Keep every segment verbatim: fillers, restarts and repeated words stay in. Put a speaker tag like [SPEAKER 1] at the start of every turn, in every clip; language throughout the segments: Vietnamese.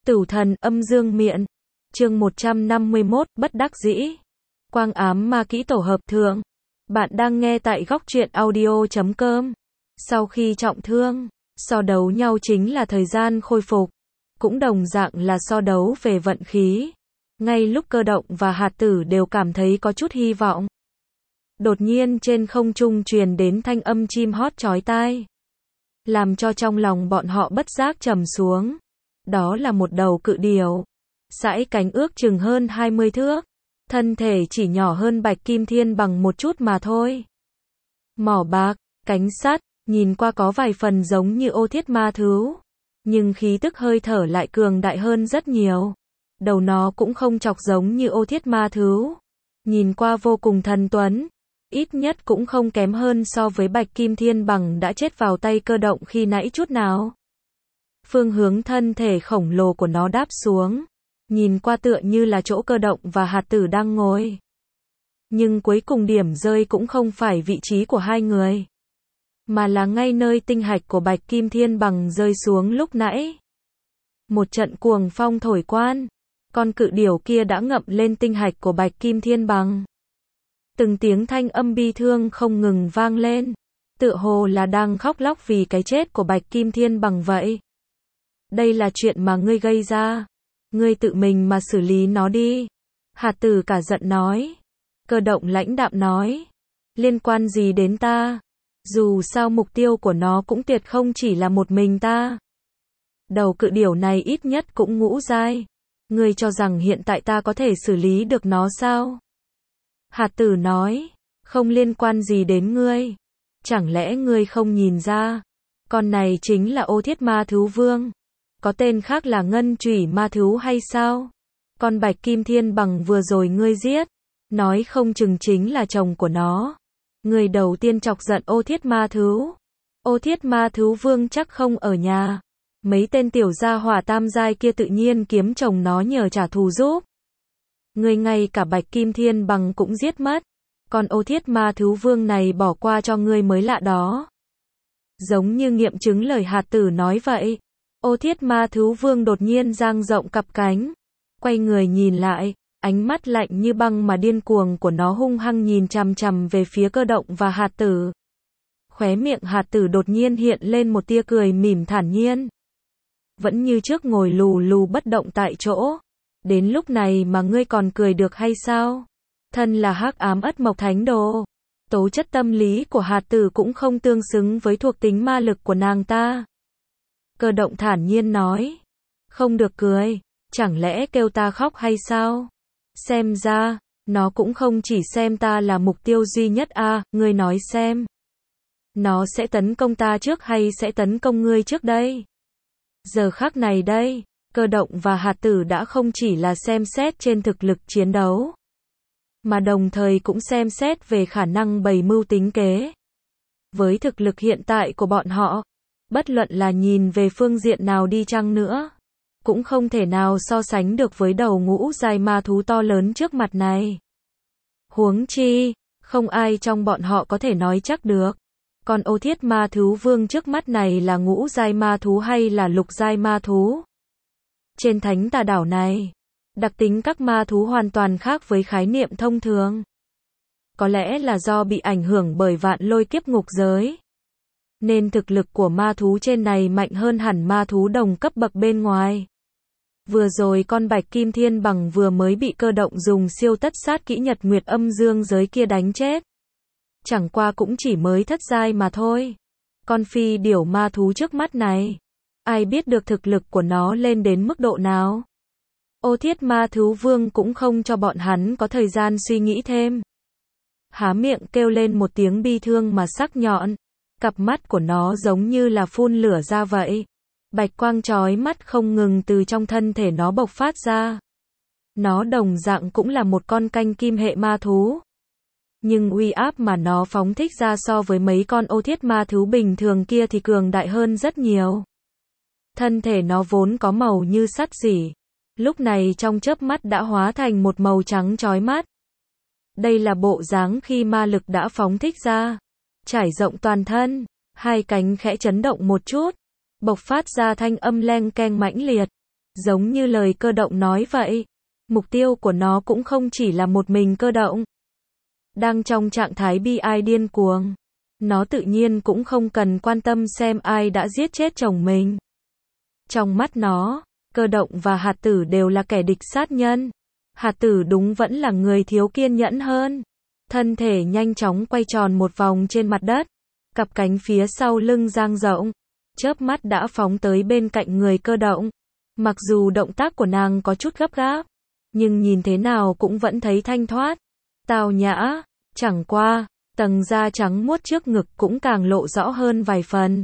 [SPEAKER 1] Tử thần âm dương miện. Chương một trăm năm mươi mốt, bất đắc dĩ. Quang ám ma kỹ tổ hợp thượng. Bạn đang nghe tại góc truyện audio chấm com. Sau khi trọng thương, so đấu nhau chính là thời gian khôi phục. Cũng đồng dạng là so đấu về vận khí. Ngay lúc Cơ Động và Hạt Tử đều cảm thấy có chút hy vọng. Đột nhiên trên không trung truyền đến thanh âm chim hót chói tai. Làm cho trong lòng bọn họ bất giác trầm xuống. Đó là một đầu cự điểu. Sải cánh ước chừng hơn hai mươi thước. Thân thể chỉ nhỏ hơn Bạch Kim Thiên bằng một chút mà thôi. Mỏ bạc, cánh sắt, nhìn qua có vài phần giống như ô thiết ma thú. Nhưng khí tức hơi thở lại cường đại hơn rất nhiều. Đầu nó cũng không chọc giống như ô thiết ma thú. Nhìn qua vô cùng thần tuấn. Ít nhất cũng không kém hơn so với Bạch Kim Thiên bằng đã chết vào tay Cơ Động khi nãy chút nào. Phương hướng thân thể khổng lồ của nó đáp xuống. Nhìn qua tựa như là chỗ Cơ Động và Hạt Tử đang ngồi. Nhưng cuối cùng điểm rơi cũng không phải vị trí của hai người. Mà là ngay nơi tinh hạch của Bạch Kim Thiên bằng rơi xuống lúc nãy. Một trận cuồng phong thổi quan. Con cự điểu kia đã ngậm lên tinh hạch của Bạch Kim Thiên bằng. Từng tiếng thanh âm bi thương không ngừng vang lên. Tựa hồ là đang khóc lóc vì cái chết của Bạch Kim Thiên bằng vậy. Đây là chuyện mà ngươi gây ra. Ngươi tự mình mà xử lý nó đi. Hạt Tử cả giận nói. Cơ Động lãnh đạm nói. Liên quan gì đến ta? Dù sao mục tiêu của nó cũng tuyệt không chỉ là một mình ta. Đầu cự điểu này ít nhất cũng ngũ giai. Ngươi cho rằng hiện tại ta có thể xử lý được nó sao? Hạt Tử nói. Không liên quan gì đến ngươi. Chẳng lẽ ngươi không nhìn ra? Con này chính là ô thiết ma thú vương. Có tên khác là ngân chủy ma thú hay sao? Con Bạch Kim Thiên bằng vừa rồi ngươi giết. Nói không chừng chính là chồng của nó. Người đầu tiên chọc giận ô thiết ma thú. Ô thiết ma thú vương chắc không ở nhà. Mấy tên tiểu gia hỏa tam giai kia tự nhiên kiếm chồng nó nhờ trả thù giúp. Người ngay cả Bạch Kim Thiên bằng cũng giết mất. Còn ô thiết ma thú vương này bỏ qua cho ngươi mới lạ đó. Giống như nghiệm chứng lời Hạt Tử nói vậy. Ô thiết ma thú vương đột nhiên dang rộng cặp cánh. Quay người nhìn lại. Ánh mắt lạnh như băng mà điên cuồng của nó hung hăng nhìn chằm chằm về phía Cơ Động và Hạt Tử. Khóe miệng Hạt Tử đột nhiên hiện lên một tia cười mỉm thản nhiên. Vẫn như trước ngồi lù lù bất động tại chỗ. Đến lúc này mà ngươi còn cười được hay sao? Thân là hắc ám ất mộc thánh đồ. Tố chất tâm lý của Hạt Tử cũng không tương xứng với thuộc tính ma lực của nàng ta. Cơ Động thản nhiên nói. Không được cười. Chẳng lẽ kêu ta khóc hay sao? Xem ra, nó cũng không chỉ xem ta là mục tiêu duy nhất à, ngươi nói xem. Nó sẽ tấn công ta trước hay sẽ tấn công ngươi trước đây? Giờ khắc này đây, Cơ Động và Hạt Tử đã không chỉ là xem xét trên thực lực chiến đấu. Mà đồng thời cũng xem xét về khả năng bày mưu tính kế. Với thực lực hiện tại của bọn họ, bất luận là nhìn về phương diện nào đi chăng nữa. Cũng không thể nào so sánh được với đầu ngũ giai ma thú to lớn trước mặt này. Huống chi, không ai trong bọn họ có thể nói chắc được. Còn ô thiết ma thú vương trước mắt này là ngũ giai ma thú hay là lục giai ma thú? Trên thánh tà đảo này, đặc tính các ma thú hoàn toàn khác với khái niệm thông thường. Có lẽ là do bị ảnh hưởng bởi vạn lôi kiếp ngục giới. Nên thực lực của ma thú trên này mạnh hơn hẳn ma thú đồng cấp bậc bên ngoài. Vừa rồi con Bạch Kim Thiên bằng vừa mới bị Cơ Động dùng siêu tất sát kỹ nhật nguyệt âm dương giới kia đánh chết. Chẳng qua cũng chỉ mới thất giai mà thôi. Con phi điểu ma thú trước mắt này. Ai biết được thực lực của nó lên đến mức độ nào. Ô thiết ma thú vương cũng không cho bọn hắn có thời gian suy nghĩ thêm. Há miệng kêu lên một tiếng bi thương mà sắc nhọn. Cặp mắt của nó giống như là phun lửa ra vậy. Bạch quang chói mắt không ngừng từ trong thân thể nó bộc phát ra. Nó đồng dạng cũng là một con canh kim hệ ma thú. Nhưng uy áp mà nó phóng thích ra so với mấy con ô thiết ma thú bình thường kia thì cường đại hơn rất nhiều. Thân thể nó vốn có màu như sắt rỉ. Lúc này trong chớp mắt đã hóa thành một màu trắng chói mắt. Đây là bộ dáng khi ma lực đã phóng thích ra. Trải rộng toàn thân, hai cánh khẽ chấn động một chút. Bộc phát ra thanh âm leng keng mãnh liệt. Giống như lời Cơ Động nói vậy, mục tiêu của nó cũng không chỉ là một mình Cơ Động. Đang trong trạng thái bi ai điên cuồng, nó tự nhiên cũng không cần quan tâm xem ai đã giết chết chồng mình. Trong mắt nó, Cơ Động và Hạt Tử đều là kẻ địch sát nhân. Hạt Tử đúng vẫn là người thiếu kiên nhẫn hơn. Thân thể nhanh chóng quay tròn một vòng trên mặt đất, cặp cánh phía sau lưng dang rộng, chớp mắt đã phóng tới bên cạnh người Cơ Động. Mặc dù động tác của nàng có chút gấp gáp, nhưng nhìn thế nào cũng vẫn thấy thanh thoát, tao nhã. Chẳng qua, tầng da trắng muốt trước ngực cũng càng lộ rõ hơn vài phần.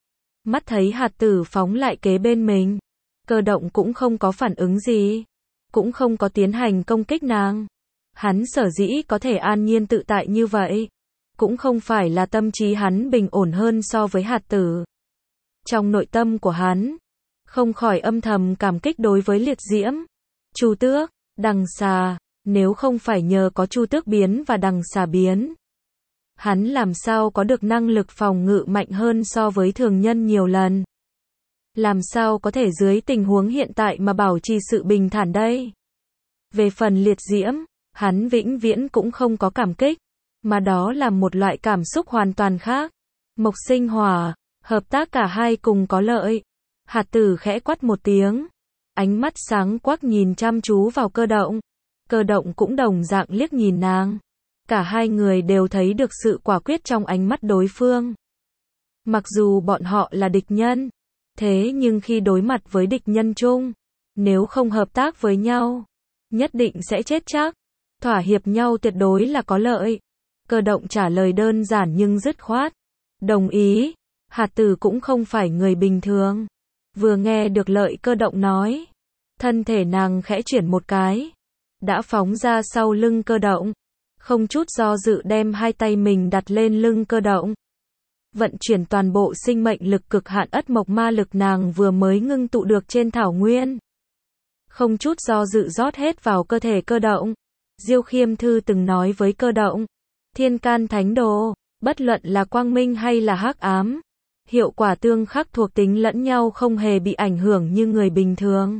[SPEAKER 1] Mắt thấy Hạt Tử phóng lại kế bên mình, Cơ Động cũng không có phản ứng gì, cũng không có tiến hành công kích nàng. Hắn sở dĩ có thể an nhiên tự tại như vậy, cũng không phải là tâm trí hắn bình ổn hơn so với Hạt Tử. Trong nội tâm của hắn, không khỏi âm thầm cảm kích đối với Liệt Diễm, Chu Tước, Đằng Xà. Nếu không phải nhờ có Chu Tước biến và Đằng Xà biến, hắn làm sao có được năng lực phòng ngự mạnh hơn so với thường nhân nhiều lần. Làm sao có thể dưới tình huống hiện tại mà bảo trì sự bình thản đây? Về phần Liệt Diễm, hắn vĩnh viễn cũng không có cảm kích, mà đó là một loại cảm xúc hoàn toàn khác. Mộc sinh hỏa, hợp tác cả hai cùng có lợi. Hạt Tử khẽ quát một tiếng, ánh mắt sáng quắc nhìn chăm chú vào Cơ Động. Cơ Động cũng đồng dạng liếc nhìn nàng. Cả hai người đều thấy được sự quả quyết trong ánh mắt đối phương. Mặc dù bọn họ là địch nhân, thế nhưng khi đối mặt với địch nhân chung, nếu không hợp tác với nhau, nhất định sẽ chết chắc. Thỏa hiệp nhau tuyệt đối là có lợi. Cơ Động trả lời đơn giản nhưng dứt khoát. Đồng ý. Hạt Tử cũng không phải người bình thường. Vừa nghe được lời Cơ Động nói, thân thể nàng khẽ chuyển một cái, đã phóng ra sau lưng Cơ Động, không chút do dự đem hai tay mình đặt lên lưng Cơ Động. Vận chuyển toàn bộ sinh mệnh lực cực hạn ất mộc ma lực nàng vừa mới ngưng tụ được trên thảo nguyên. Không chút do dự rót hết vào cơ thể Cơ Động. Diêu Khiêm Thư từng nói với Cơ Động, Thiên Can Thánh Đồ, bất luận là quang minh hay là hắc ám, hiệu quả tương khắc thuộc tính lẫn nhau không hề bị ảnh hưởng như người bình thường.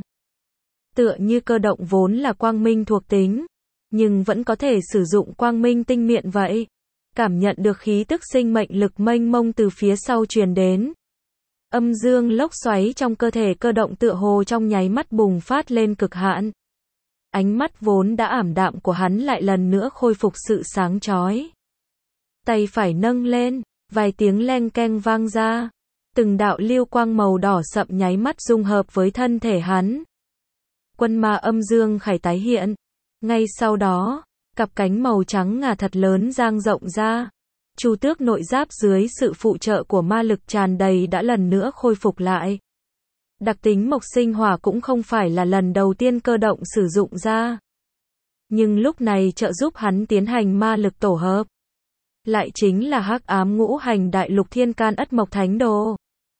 [SPEAKER 1] Tựa như Cơ Động vốn là quang minh thuộc tính, nhưng vẫn có thể sử dụng quang minh tinh miện vậy. Cảm nhận được khí tức sinh mệnh lực mênh mông từ phía sau truyền đến. Âm dương lốc xoáy trong cơ thể Cơ Động tựa hồ trong nháy mắt bùng phát lên cực hạn. Ánh mắt vốn đã ảm đạm của hắn lại lần nữa khôi phục sự sáng chói. Tay phải nâng lên, vài tiếng leng keng vang ra. Từng đạo lưu quang màu đỏ sậm nháy mắt dung hợp với thân thể hắn. Quân ma âm dương khải tái hiện. Ngay sau đó, cặp cánh màu trắng ngà thật lớn dang rộng ra. Chu Tước nội giáp dưới sự phụ trợ của ma lực tràn đầy đã lần nữa khôi phục lại. Đặc tính mộc sinh hỏa cũng không phải là lần đầu tiên Cơ Động sử dụng ra. Nhưng lúc này trợ giúp hắn tiến hành ma lực tổ hợp. Lại chính là hắc ám ngũ hành đại lục thiên can ất mộc thánh đồ.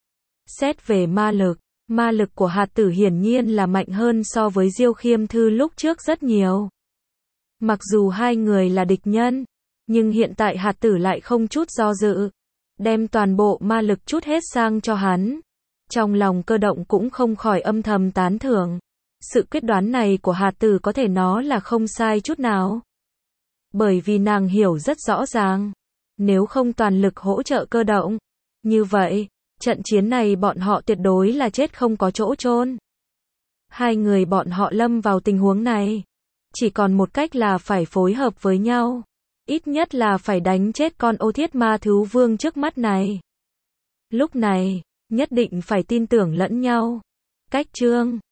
[SPEAKER 1] Xét về ma lực, ma lực của Hạt Tử hiển nhiên là mạnh hơn so với Diêu Khiêm Thư lúc trước rất nhiều. Mặc dù hai người là địch nhân, nhưng hiện tại Hạt Tử lại không chút do dự, đem toàn bộ ma lực chút hết sang cho hắn. Trong lòng Cơ Động cũng không khỏi âm thầm tán thưởng. Sự quyết đoán này của Hạt Tử có thể nói là không sai chút nào. Bởi vì nàng hiểu rất rõ ràng, nếu không toàn lực hỗ trợ Cơ Động, như vậy, trận chiến này bọn họ tuyệt đối là chết không có chỗ chôn. Hai người bọn họ lâm vào tình huống này, chỉ còn một cách là phải phối hợp với nhau. Ít nhất là phải đánh chết con ô thiết ma thú vương trước mắt này. Lúc này, nhất định phải tin tưởng lẫn nhau. Cách chương